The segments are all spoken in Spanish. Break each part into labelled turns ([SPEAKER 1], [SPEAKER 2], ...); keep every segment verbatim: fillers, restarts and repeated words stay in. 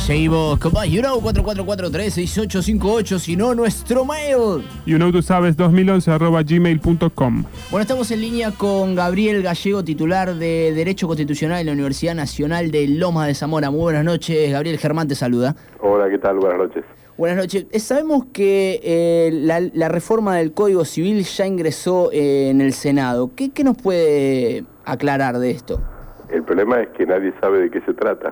[SPEAKER 1] Seguimos con más. You know, cuatro cuatro cuatro tres seis ocho cinco ocho. Si no, nuestro mail.
[SPEAKER 2] You know, tú sabes, dos mil once arroba gmail punto com.
[SPEAKER 1] Bueno, estamos en línea con Gabriel Gallego, titular de Derecho Constitucional en la Universidad Nacional de Lomas de Zamora. Muy buenas noches, Gabriel. Germán te saluda.
[SPEAKER 3] Hola, ¿qué tal? Buenas noches.
[SPEAKER 1] Buenas noches. Eh, sabemos que eh, la, la reforma del Código Civil ya ingresó eh, en el Senado. ¿Qué, ¿Qué nos puede aclarar de esto?
[SPEAKER 3] El problema es que nadie sabe de qué se trata.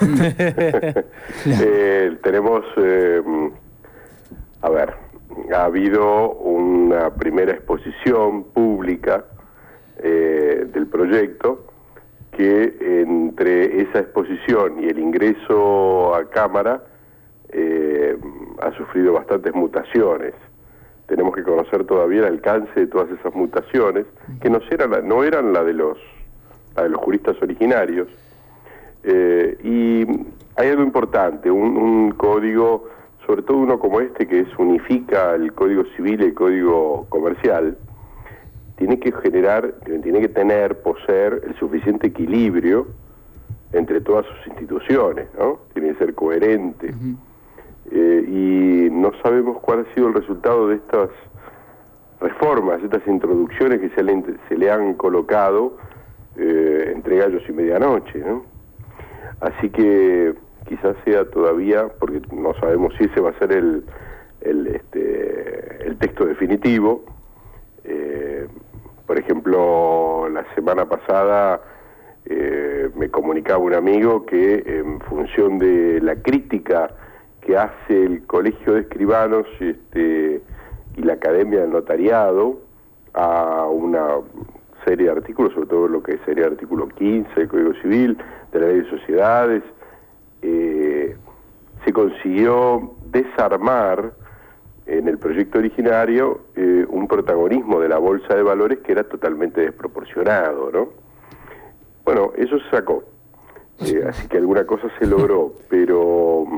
[SPEAKER 3] eh, tenemos, eh, a ver, ha habido una primera exposición pública eh, del proyecto que entre esa exposición y el ingreso a Cámara eh, ha sufrido bastantes mutaciones. Tenemos que conocer todavía el alcance de todas esas mutaciones, que no eran la, no eran la de los de los juristas originarios, eh, y hay algo importante, un, un código, sobre todo uno como este que es unifica el Código Civil y el Código Comercial, tiene que generar, tiene que tener, poseer el suficiente equilibrio entre todas sus instituciones, ¿no? Tiene que ser coherente. Uh-huh. eh, y no sabemos cuál ha sido el resultado de estas reformas, estas introducciones que se le, se le han colocado Eh, entre gallos y medianoche, ¿no? Así que quizás sea todavía, porque no sabemos si ese va a ser el el, este, el texto definitivo. Eh, por ejemplo, la semana pasada eh, me comunicaba un amigo que en función de la crítica que hace el Colegio de Escribanos este, y la Academia del Notariado a una serie de artículos, sobre todo lo que sería el artículo quince del Código Civil, de la Ley de Sociedades, eh, se consiguió desarmar en el proyecto originario eh, un protagonismo de la Bolsa de Valores que era totalmente desproporcionado, ¿no? Bueno, eso se sacó, eh, así que alguna cosa se logró, pero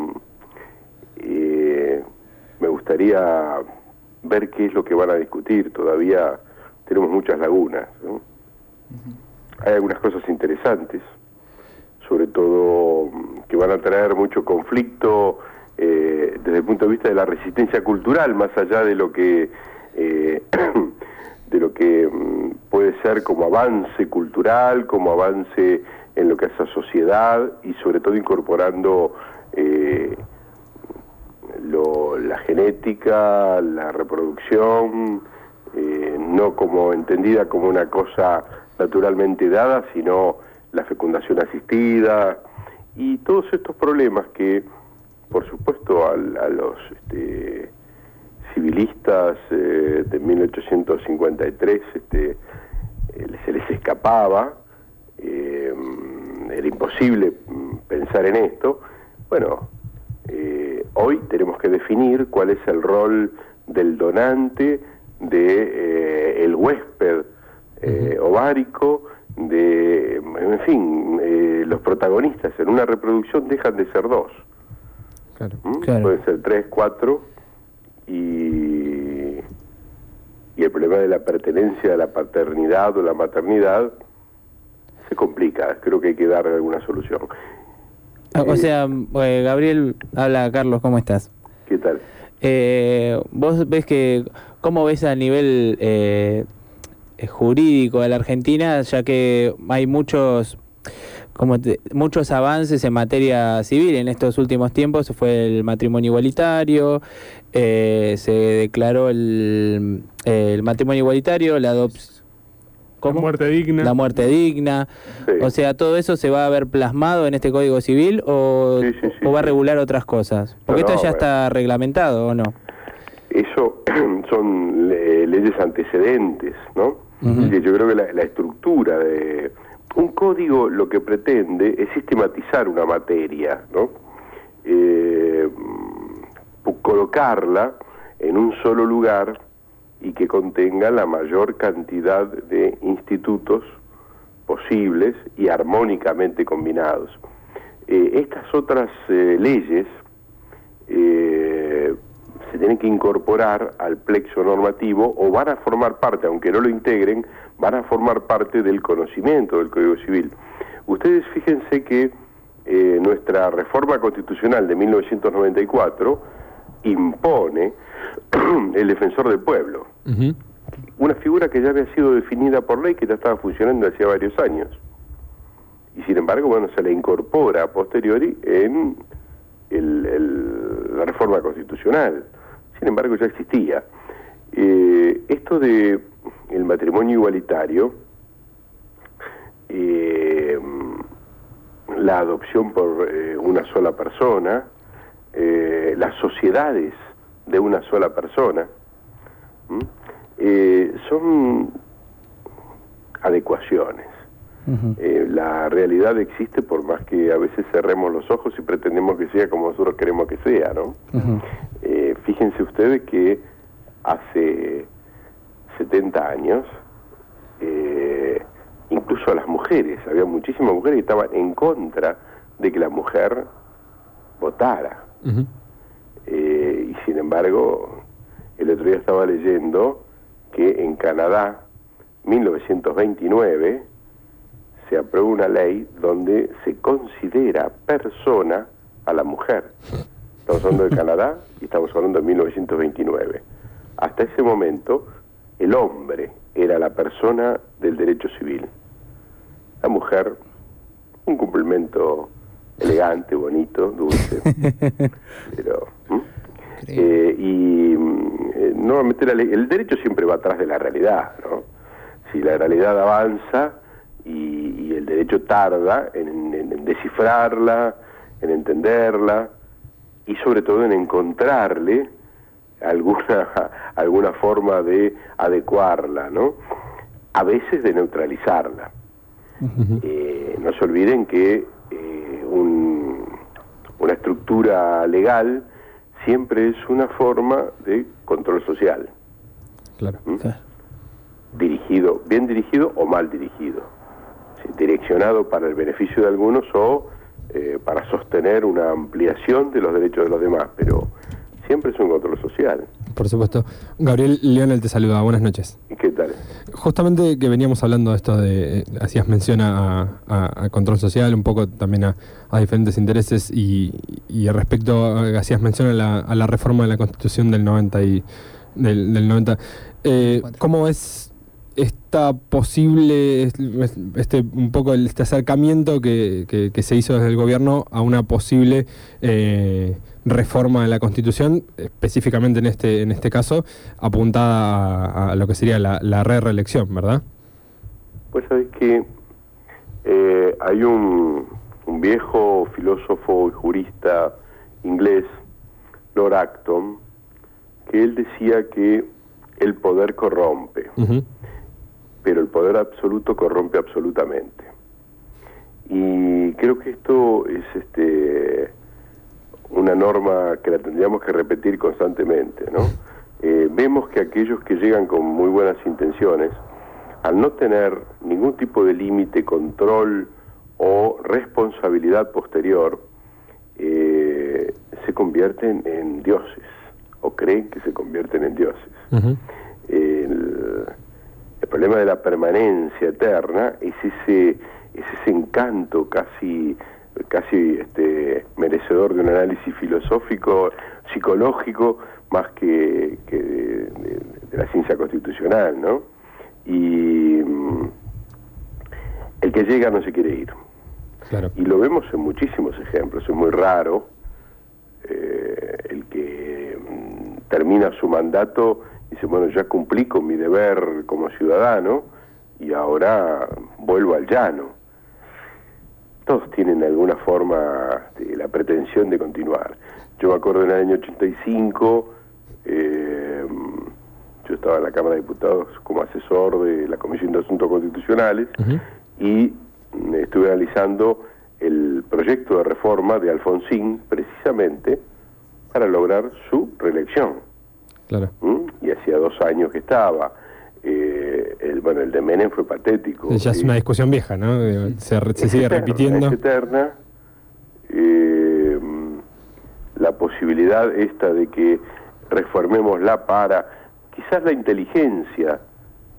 [SPEAKER 3] eh, me gustaría ver qué es lo que van a discutir. Todavía tenemos muchas lagunas, ¿no? Uh-huh. Hay algunas cosas interesantes, sobre todo que van a traer mucho conflicto eh, desde el punto de vista de la resistencia cultural, más allá de lo que eh, de lo que puede ser como avance cultural, como avance en lo que es la sociedad, y sobre todo incorporando eh, lo, la genética, la reproducción, Eh, no como entendida como una cosa naturalmente dada, sino la fecundación asistida y todos estos problemas que, por supuesto, a, a los este, civilistas eh, de mil ochocientos cincuenta y tres este, eh, se les escapaba, eh, era imposible pensar en esto. Bueno, eh, hoy tenemos que definir cuál es el rol del donante, de eh, el huésped eh, uh-huh. ovárico, de, en fin, eh, los protagonistas en una reproducción dejan de ser dos. Claro, ¿Mm? claro. Pueden ser tres, cuatro, y, y el problema de la pertenencia a la paternidad o la maternidad se complica. Creo que hay que dar alguna solución.
[SPEAKER 4] O eh, sea, eh, Gabriel, habla Carlos, ¿cómo estás?
[SPEAKER 3] ¿Qué tal?
[SPEAKER 4] Eh, vos ves que, ¿cómo ves a nivel eh, jurídico de la Argentina, ya que hay muchos como te, muchos avances en materia civil en estos últimos tiempos? Fue el matrimonio igualitario, eh, se declaró el, el matrimonio igualitario, la adopción,
[SPEAKER 2] la muerte digna,
[SPEAKER 4] la muerte digna, sí. O sea, ¿todo eso se va a ver plasmado en este Código Civil o, sí, sí, sí, o va a regular otras cosas? Porque no, esto ya no, está bueno. reglamentado, ¿o no?
[SPEAKER 3] Eso son le, leyes antecedentes, ¿no? Uh-huh. Yo creo que la, la estructura de un código lo que pretende es sistematizar una materia, ¿no? Eh, colocarla en un solo lugar y que contenga la mayor cantidad de institutos posibles y armónicamente combinados. Eh, estas otras eh, leyes eh, se tienen que incorporar al plexo normativo o van a formar parte, aunque no lo integren, van a formar parte del conocimiento del Código Civil. Ustedes fíjense que eh, nuestra reforma constitucional de mil novecientos noventa y cuatro impone el defensor del pueblo. Uh-huh. Una figura que ya había sido definida por ley, que ya estaba funcionando hacía varios años. Y sin embargo, bueno, se le incorpora a posteriori en el, el, la reforma constitucional. Sin embargo, ya existía. Eh, esto de el matrimonio igualitario, eh, la adopción por eh, una sola persona, eh, las sociedades de una sola persona, ¿m? Eh, son adecuaciones. Uh-huh. Eh, la realidad existe por más que a veces cerremos los ojos y pretendemos que sea como nosotros queremos que sea, ¿no? Uh-huh. Eh, fíjense ustedes que hace setenta años, eh, incluso a las mujeres, había muchísimas mujeres que estaban en contra de que la mujer votara. Uh-huh. Eh, y sin embargo, el otro día estaba leyendo que en Canadá, mil novecientos veintinueve, se aprueba una ley donde se considera persona a la mujer. Estamos hablando de Canadá y estamos hablando de mil novecientos veintinueve. Hasta ese momento, el hombre era la persona del derecho civil. La mujer, un complemento elegante, bonito, dulce. Pero... ¿m? Eh, y eh, normalmente la ley, el derecho siempre va atrás de la realidad, ¿no? Si la realidad avanza y, y el derecho tarda en, en, en descifrarla, en entenderla y sobre todo en encontrarle alguna alguna forma de adecuarla, ¿no? A veces de neutralizarla. Uh-huh. Eh, no se olviden que eh, un, una estructura legal siempre es una forma de control social.
[SPEAKER 5] Claro.
[SPEAKER 3] ¿Mm? Claro. Dirigido, bien dirigido o mal dirigido. ¿Sí? Direccionado para el beneficio de algunos o eh, para sostener una ampliación de los derechos de los demás, pero siempre es un control social.
[SPEAKER 5] Por supuesto. Gabriel Lionel te saluda, buenas noches.
[SPEAKER 3] ¿Y qué tal?
[SPEAKER 5] Justamente que veníamos hablando de esto de, hacías mención a, a, a control social, un poco también a, a diferentes intereses y, y respecto a, hacías mención a la, a la reforma de la Constitución del noventa y del, del noventa. Eh, ¿Cómo es esta posible, este un poco este acercamiento que, que, que se hizo desde el gobierno a una posible eh, reforma de la Constitución, específicamente en este en este caso, apuntada a, a lo que sería la, la re-reelección, ¿verdad?
[SPEAKER 3] Pues sabés que eh, hay un, un viejo filósofo y jurista inglés, Lord Acton, que él decía que el poder corrompe, uh-huh. pero el poder absoluto corrompe absolutamente. Y creo que esto es este una norma que la tendríamos que repetir constantemente, ¿no? Eh, vemos que aquellos que llegan con muy buenas intenciones, al no tener ningún tipo de límite, control o responsabilidad posterior, eh, se convierten en dioses, o creen que se convierten en dioses. Uh-huh. El, el problema de la permanencia eterna es ese, es ese encanto casi... casi este, merecedor de un análisis filosófico, psicológico, más que, que de, de, de la ciencia constitucional, ¿no? Y mm, el que llega no se quiere ir.
[SPEAKER 5] Claro.
[SPEAKER 3] Y lo vemos en muchísimos ejemplos. Es muy raro eh, el que mm, termina su mandato y dice, bueno, ya cumplí con mi deber como ciudadano y ahora vuelvo al llano. Todos tienen de alguna forma de, la pretensión de continuar. Yo me acuerdo en el año ochenta y cinco, eh, yo estaba en la Cámara de Diputados como asesor de la Comisión de Asuntos Constitucionales, uh-huh. y estuve analizando el proyecto de reforma de Alfonsín precisamente para lograr su reelección.
[SPEAKER 5] Claro.
[SPEAKER 3] ¿Mm? Y hacía dos años que estaba. Eh, el, bueno, el de Menem fue patético.
[SPEAKER 5] Ya es una discusión vieja, ¿no? Se, se sigue
[SPEAKER 3] eterna,
[SPEAKER 5] repitiendo.
[SPEAKER 3] Es eterna. Eh, la posibilidad esta de que reformémosla para quizás la inteligencia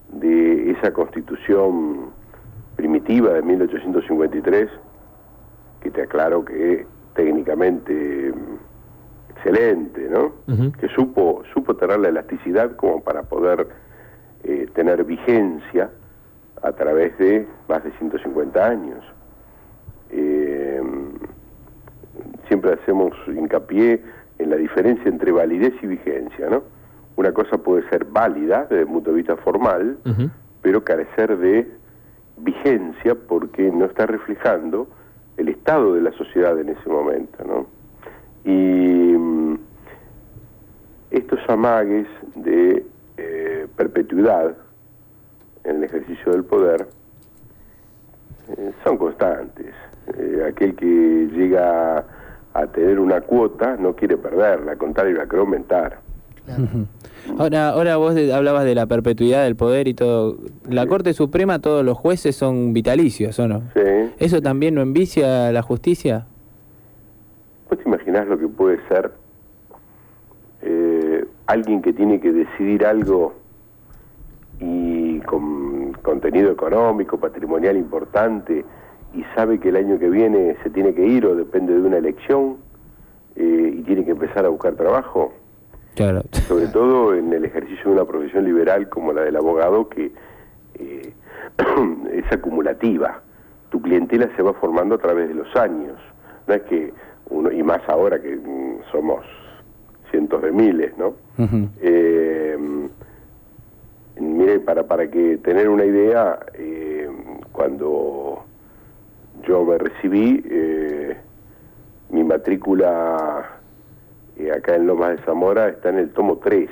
[SPEAKER 3] de esa Constitución primitiva de mil ochocientos cincuenta y tres que te aclaro que técnicamente excelente, ¿no? Uh-huh. Que supo supo tener la elasticidad como para poder eh, tener vigencia a través de más de ciento cincuenta años. Eh, siempre hacemos hincapié en la diferencia entre validez y vigencia, ¿no? Una cosa puede ser válida desde el punto de vista formal, uh-huh. pero carecer de vigencia porque no está reflejando el estado de la sociedad en ese momento, ¿no? Y um, estos amagues de eh, perpetuidad en el ejercicio del poder eh, son constantes. Eh, aquel que llega a tener una cuota no quiere perderla, al contrario, la quiere aumentar.
[SPEAKER 4] Claro. Ahora, ahora vos de, hablabas de la perpetuidad del poder y todo. La sí. Corte Suprema, todos los jueces son vitalicios, ¿o no?
[SPEAKER 3] Sí.
[SPEAKER 4] ¿Eso también no envicia la justicia?
[SPEAKER 3] ¿Vos te imaginás lo que puede ser eh, alguien que tiene que decidir algo y con contenido económico, patrimonial importante, y sabe que el año que viene se tiene que ir o depende de una elección eh, y tiene que empezar a buscar trabajo?
[SPEAKER 4] Claro.
[SPEAKER 3] Sobre todo en el ejercicio de una profesión liberal como la del abogado, que eh, es acumulativa. Tu clientela se va formando a través de los años. No es que uno, y más ahora que mm, somos cientos de miles, ¿no? Uh-huh. Eh, mire, para, para que tener una idea, eh, cuando yo me recibí, eh, mi matrícula eh, acá en Lomas de Zamora está en el tomo tres.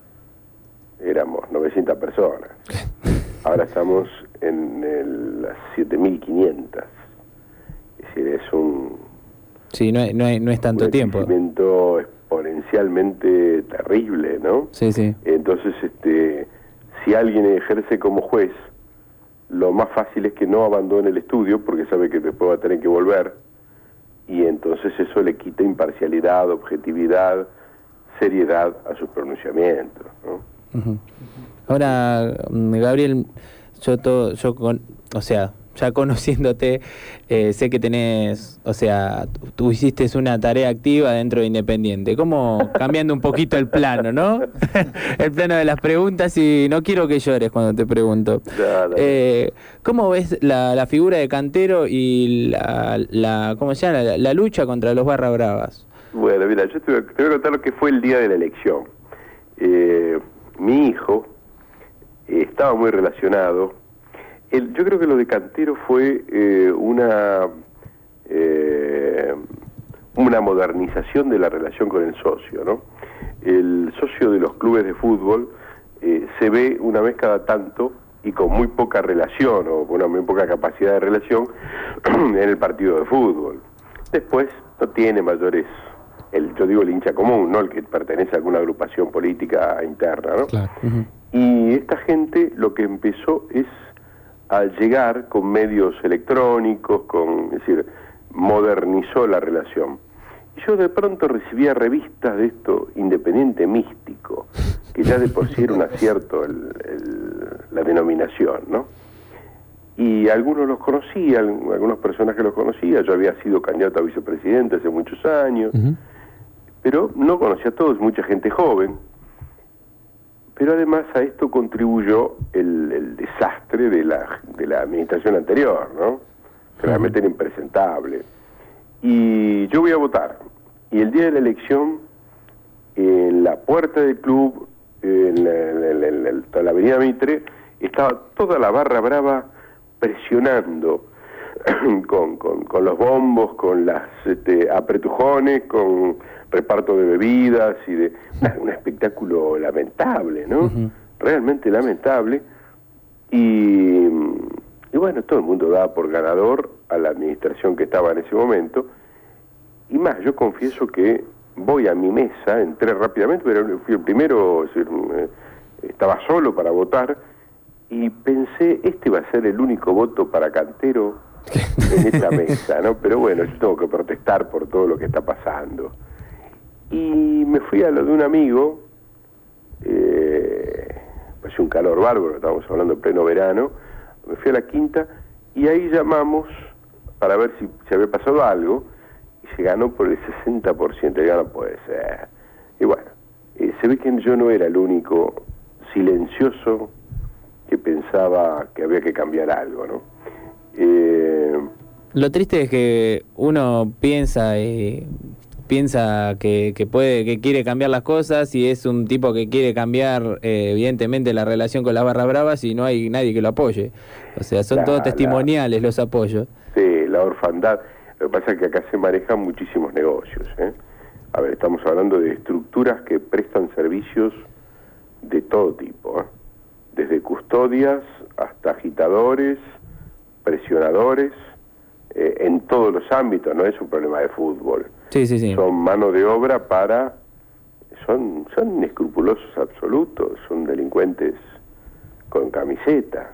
[SPEAKER 3] Éramos novecientas personas. Ahora estamos en el, las siete mil quinientas. Es decir, es un...
[SPEAKER 4] Sí, no, hay, no, hay, no es tanto
[SPEAKER 3] un
[SPEAKER 4] tiempo.
[SPEAKER 3] Un crecimiento exponencialmente terrible, ¿no?
[SPEAKER 4] Sí, sí.
[SPEAKER 3] Entonces, este, si alguien ejerce como juez, lo más fácil es que no abandone el estudio porque sabe que después va a tener que volver, y entonces eso le quita imparcialidad, objetividad, seriedad a sus pronunciamientos, ¿no?
[SPEAKER 4] Uh-huh. Ahora, Gabriel, yo todo, yo con, o sea, ya conociéndote, eh, sé que tenés, o sea, tú hiciste una tarea activa dentro de Independiente, como cambiando un poquito el plano, ¿no? El plano de las preguntas, y no quiero que llores cuando te pregunto.
[SPEAKER 3] Nada.
[SPEAKER 4] Eh, ¿Cómo ves la, la figura de Cantero y la, la ¿cómo se llama? La, la lucha contra los Barra Bravas?
[SPEAKER 3] Bueno, mira, yo te voy, a, te voy a contar lo que fue el día de la elección. Eh, mi hijo eh, estaba muy relacionado. El, yo creo que lo de Cantero fue eh, una eh, una modernización de la relación con el socio, ¿no? El socio de los clubes de fútbol eh, se ve una vez cada tanto y con muy poca relación o con una muy poca capacidad de relación en el partido de fútbol. Después no tiene mayores, el, yo digo el hincha común, no el que pertenece a alguna agrupación política interna, ¿no? Claro. Uh-huh. Y esta gente lo que empezó es al llegar con medios electrónicos, con, es decir, modernizó la relación. Y yo de pronto recibía revistas de esto, Independiente Místico, que ya de por sí era un acierto el, el, la denominación, ¿no? Y algunos los conocía, algunos personajes los conocía, yo había sido candidato a vicepresidente hace muchos años, uh-huh. pero no conocía a todos, mucha gente joven. Pero además a esto contribuyó el, el desastre de la, de la administración anterior, ¿no? Realmente era impresentable. Y yo voy a votar. Y el día de la elección, en la puerta del club, en la, en la, en la, en la avenida Mitre, estaba toda la barra brava presionando con, con, con los bombos, con las este, apretujones, con reparto de bebidas y de un espectáculo lamentable, ¿no? Uh-huh. Realmente lamentable. Y, y bueno, todo el mundo daba por ganador a la administración que estaba en ese momento. Y más, yo confieso que voy a mi mesa, entré rápidamente, pero fui el primero, es decir, estaba solo para votar, y pensé, este va a ser el único voto para Cantero en esta mesa, ¿no? Pero bueno, yo tengo que protestar por todo lo que está pasando. Y me fui a lo de un amigo, eh, pasé un calor bárbaro, estábamos hablando en pleno verano, me fui a la quinta y ahí llamamos para ver si, si había pasado algo, y se ganó por el sesenta por ciento, ya no puede ser. Y bueno, eh, se ve que yo no era el único silencioso que pensaba que había que cambiar algo, ¿no? Eh,
[SPEAKER 4] Lo triste es que uno piensa y piensa que, que puede, que quiere cambiar las cosas, y es un tipo que quiere cambiar eh, evidentemente la relación con las barras bravas, y no hay nadie que lo apoye. O sea, son
[SPEAKER 3] La-
[SPEAKER 4] todos
[SPEAKER 3] la-
[SPEAKER 4] testimoniales los apoyos.
[SPEAKER 3] sí, la orfandad. Lo que pasa es que acá se manejan muchísimos negocios, ¿eh? A ver, estamos hablando de estructuras que prestan servicios de todo tipo, ¿eh? Desde custodias hasta agitadores, presionadores, eh, en todos los ámbitos, no es un problema de fútbol.
[SPEAKER 4] Sí, sí, sí.
[SPEAKER 3] Son mano de obra para... Son, son inescrupulosos absolutos, son delincuentes con camiseta.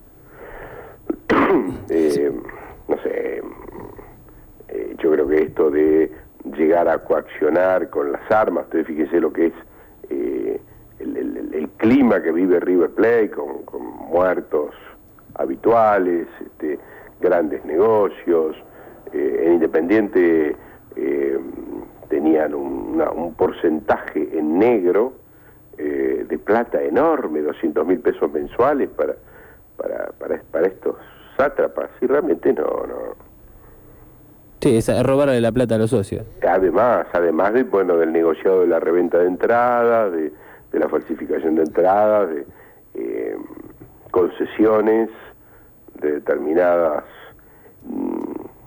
[SPEAKER 3] eh, no sé, eh, yo creo que esto de llegar a coaccionar con las armas, ustedes fíjense lo que es eh, el, el- el clima que vive River Plate, con, con muertos habituales, este, grandes negocios, eh, en Independiente eh, tenían un, una- un porcentaje en negro eh, de plata enorme, doscientos mil pesos mensuales para, para, para, para estos sátrapas, y realmente no, no.
[SPEAKER 4] Sí, es robarle la plata a los socios.
[SPEAKER 3] Además, además de, bueno, del negociado de la reventa de entradas, de, de la falsificación de entradas, de eh, concesiones de determinadas... mm,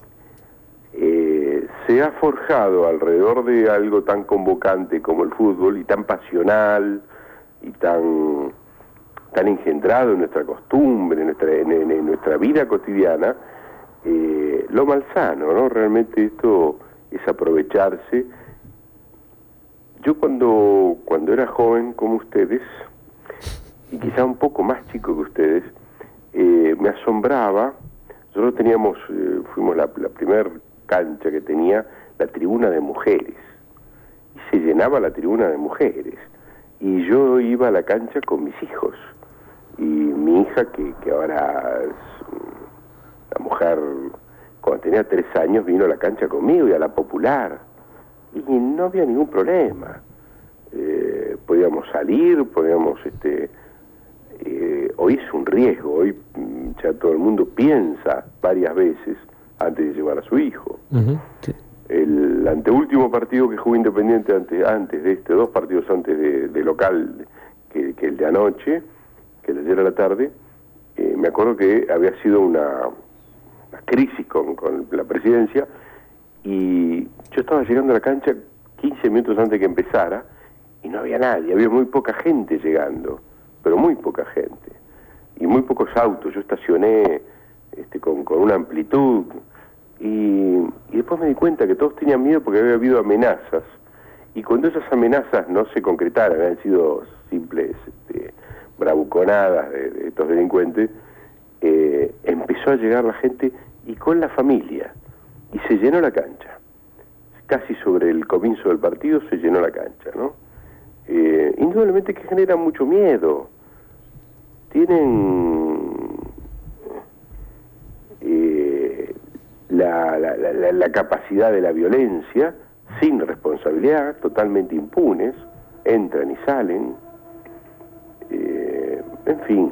[SPEAKER 3] eh, se ha forjado alrededor de algo tan convocante como el fútbol, y tan pasional, y tan, tan engendrado en nuestra costumbre, en nuestra, en, en- en nuestra vida cotidiana, eh, lo malsano, ¿no? Realmente esto es aprovecharse. Yo cuando, cuando era joven como ustedes, y quizá un poco más chico que ustedes, eh, me asombraba. Nosotros teníamos, eh, fuimos la, la primer cancha que tenía la tribuna de mujeres, y se llenaba la tribuna de mujeres, y yo iba a la cancha con mis hijos, y mi hija, que, que ahora es una mujer, cuando tenía tres años vino a la cancha conmigo y a la Popular, y no había ningún problema. Eh, podíamos salir, podíamos, este, eh, hoy es un riesgo, hoy mm, ya todo el mundo piensa varias veces antes de llevar a su hijo.
[SPEAKER 5] Ujú.
[SPEAKER 3] El anteúltimo partido que jugó Independiente antes, antes de este, dos partidos antes de, de local, que, que el de anoche, que el de ayer a la tarde, eh, me acuerdo que había sido una, una crisis con, con la presidencia, y yo estaba llegando a la cancha quince minutos antes que empezara, y no había nadie, había muy poca gente llegando, pero muy poca gente, y muy pocos autos. Yo estacioné este, con, con una amplitud, y, y después me di cuenta que todos tenían miedo porque había habido amenazas, y cuando esas amenazas no se concretaron, habían sido simples este, bravuconadas de, de estos delincuentes, eh, empezó a llegar la gente, y con la familia, y se llenó la cancha. Casi sobre el comienzo del partido se llenó la cancha, ¿no? Eh, indudablemente que genera mucho miedo. Tienen eh, la, la, la, la capacidad de la violencia, sin responsabilidad, totalmente impunes, entran y salen. Eh, en fin,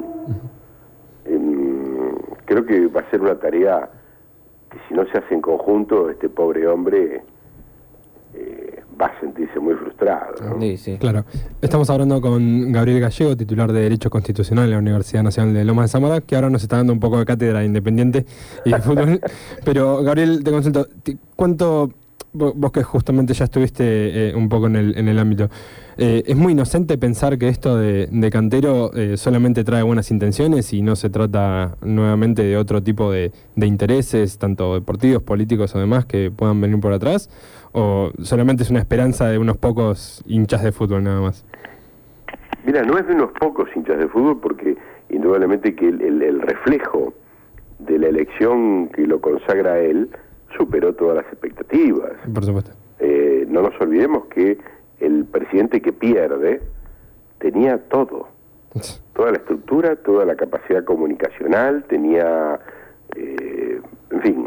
[SPEAKER 3] em, creo que va a ser una tarea que, si no se hace en conjunto, este pobre hombre eh, va a sentirse muy frustrado, ¿no?
[SPEAKER 4] Sí, sí.
[SPEAKER 5] Claro. Estamos hablando con Gabriel Gallego, titular de Derecho Constitucional en la Universidad Nacional de Lomas de Zamora, que ahora nos está dando un poco de cátedra de Independiente y de fútbol. Pero, Gabriel, te consulto, ti- ¿cuánto, vo- vos que justamente ya estuviste eh, un poco en el, en el ámbito, eh, es muy inocente pensar que esto de, de Cantero eh, solamente trae buenas intenciones y no se trata nuevamente de otro tipo de, de intereses, tanto deportivos, políticos o demás, que puedan venir por atrás? ¿O solamente es una esperanza de unos pocos hinchas de fútbol nada más?
[SPEAKER 3] Mira, no es de unos pocos hinchas de fútbol, porque indudablemente que el, el, el reflejo de la elección que lo consagra a él superó todas las expectativas.
[SPEAKER 5] Por supuesto.
[SPEAKER 3] Eh, no nos olvidemos que el presidente que pierde tenía todo, toda la estructura, toda la capacidad comunicacional, tenía, eh, en fin,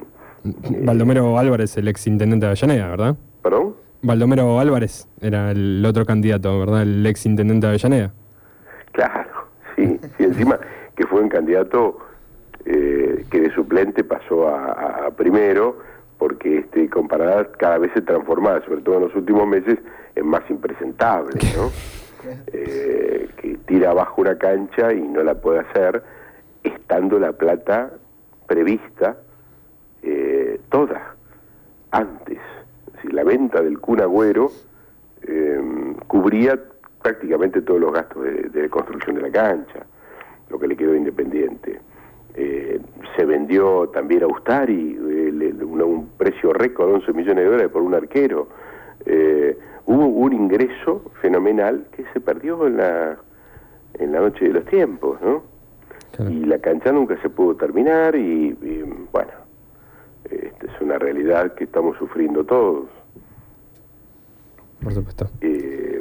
[SPEAKER 5] Baldomero Álvarez, el ex intendente de Avellaneda, ¿verdad?
[SPEAKER 3] ¿Perdón?
[SPEAKER 5] Baldomero Álvarez era el otro candidato, ¿verdad? El ex intendente de Avellaneda.
[SPEAKER 3] Claro, sí, sí, encima que fue un candidato eh, que de suplente pasó a, a primero, porque este con Paraná cada vez se transformaba, sobre todo en los últimos meses, en más impresentable, ¿no? eh, que tira abajo una cancha y no la puede hacer, estando la plata prevista eh, toda, antes. Es decir, la venta del Kun Agüero eh, cubría prácticamente todos los gastos de, de construcción de la cancha, lo que le quedó Independiente. Eh, se vendió también a Ustari, eh, le, un, un precio récord de once millones de dólares por un arquero. Eh, hubo un ingreso fenomenal que se perdió en la, en la noche de los tiempos, ¿no? Claro. Y la cancha nunca se pudo terminar y, y bueno, esta es una realidad que estamos sufriendo todos.
[SPEAKER 5] Por supuesto.
[SPEAKER 3] Eh,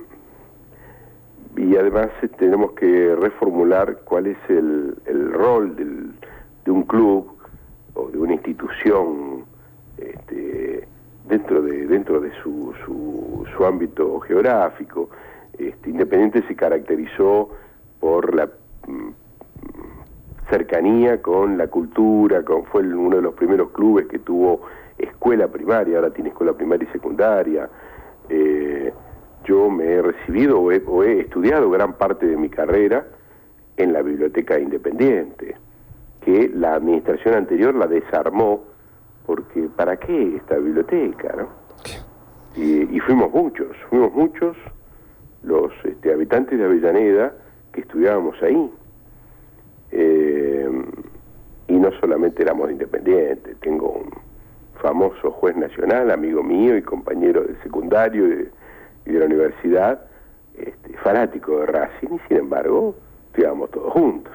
[SPEAKER 3] y además eh, tenemos que reformular cuál es el, el rol del, de un club o de una institución este, dentro de dentro de su, su, su ámbito geográfico. Este, Independiente se caracterizó por la mm, cercanía con la cultura, con, fue el, uno de los primeros clubes que tuvo escuela primaria, ahora tiene escuela primaria y secundaria. Eh, yo me he recibido o he, o he estudiado gran parte de mi carrera en la Biblioteca Independiente, que la administración anterior la desarmó, porque ¿para qué esta biblioteca, no? Y, y fuimos muchos, fuimos muchos los este, habitantes de Avellaneda que estudiábamos ahí. Eh, y no solamente éramos Independientes, tengo un famoso juez nacional, amigo mío y compañero de secundario y de, y de la universidad, este, fanático de Racing, y sin embargo estudiábamos todos juntos.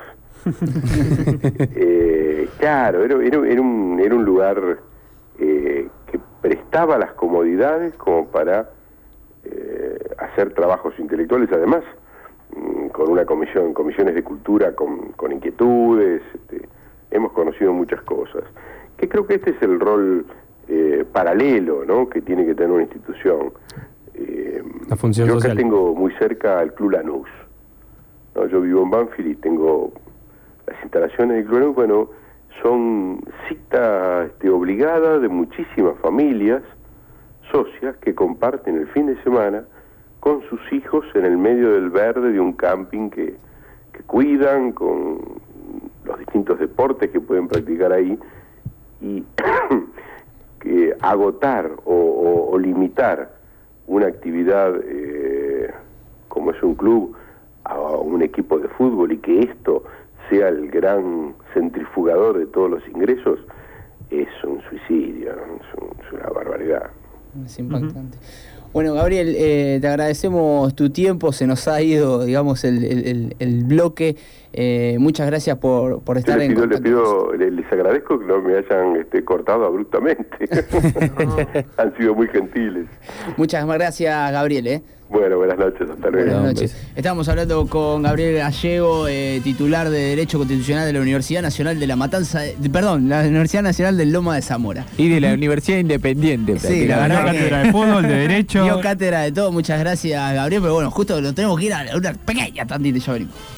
[SPEAKER 3] eh, claro, era, era, era, un, era un lugar eh, que prestaba las comodidades como para eh, hacer trabajos intelectuales, además con una comisión, comisiones de cultura con, con inquietudes, este, hemos conocido muchas cosas, que creo que este es el rol eh, paralelo, ¿no?, que tiene que tener una institución. Eh,
[SPEAKER 5] La función
[SPEAKER 3] yo
[SPEAKER 5] social.
[SPEAKER 3] acá tengo muy cerca al Club Lanús, ¿no? Yo vivo en Banfield y tengo las instalaciones del Club Lanús, bueno, son cita este, obligada de muchísimas familias socias que comparten el fin de semana con sus hijos en el medio del verde de un camping que, que cuidan, con los distintos deportes que pueden practicar ahí, y que agotar o, o, o limitar una actividad eh, como es un club a un equipo de fútbol y que esto sea el gran centrifugador de todos los ingresos es un suicidio, ¿no? es, un, es una barbaridad.
[SPEAKER 1] Es impactante. Uh-huh. Bueno, Gabriel, eh, te agradecemos tu tiempo, se nos ha ido, digamos, el, el, el bloque. Eh, muchas gracias por, por estar
[SPEAKER 3] les pido,
[SPEAKER 1] en contacto.
[SPEAKER 3] Les, pido, les, les agradezco que no me hayan este, cortado abruptamente. Han sido muy gentiles.
[SPEAKER 1] Muchas gracias, Gabriel. ¿eh?
[SPEAKER 3] Bueno, buenas noches, hasta luego.
[SPEAKER 1] Buenas noches. Estamos hablando con Gabriel Gallego, eh, titular de Derecho Constitucional de la Universidad Nacional de La Matanza, de, perdón, la Universidad Nacional del Loma de Zamora.
[SPEAKER 4] Y de la Universidad Independiente.
[SPEAKER 1] Sí, la verdad que
[SPEAKER 2] cátedra de fútbol, de derecho.
[SPEAKER 1] Dio cátedra de todo, muchas gracias, Gabriel, pero bueno, justo lo tenemos que ir a una pequeña tandita y ya venimos.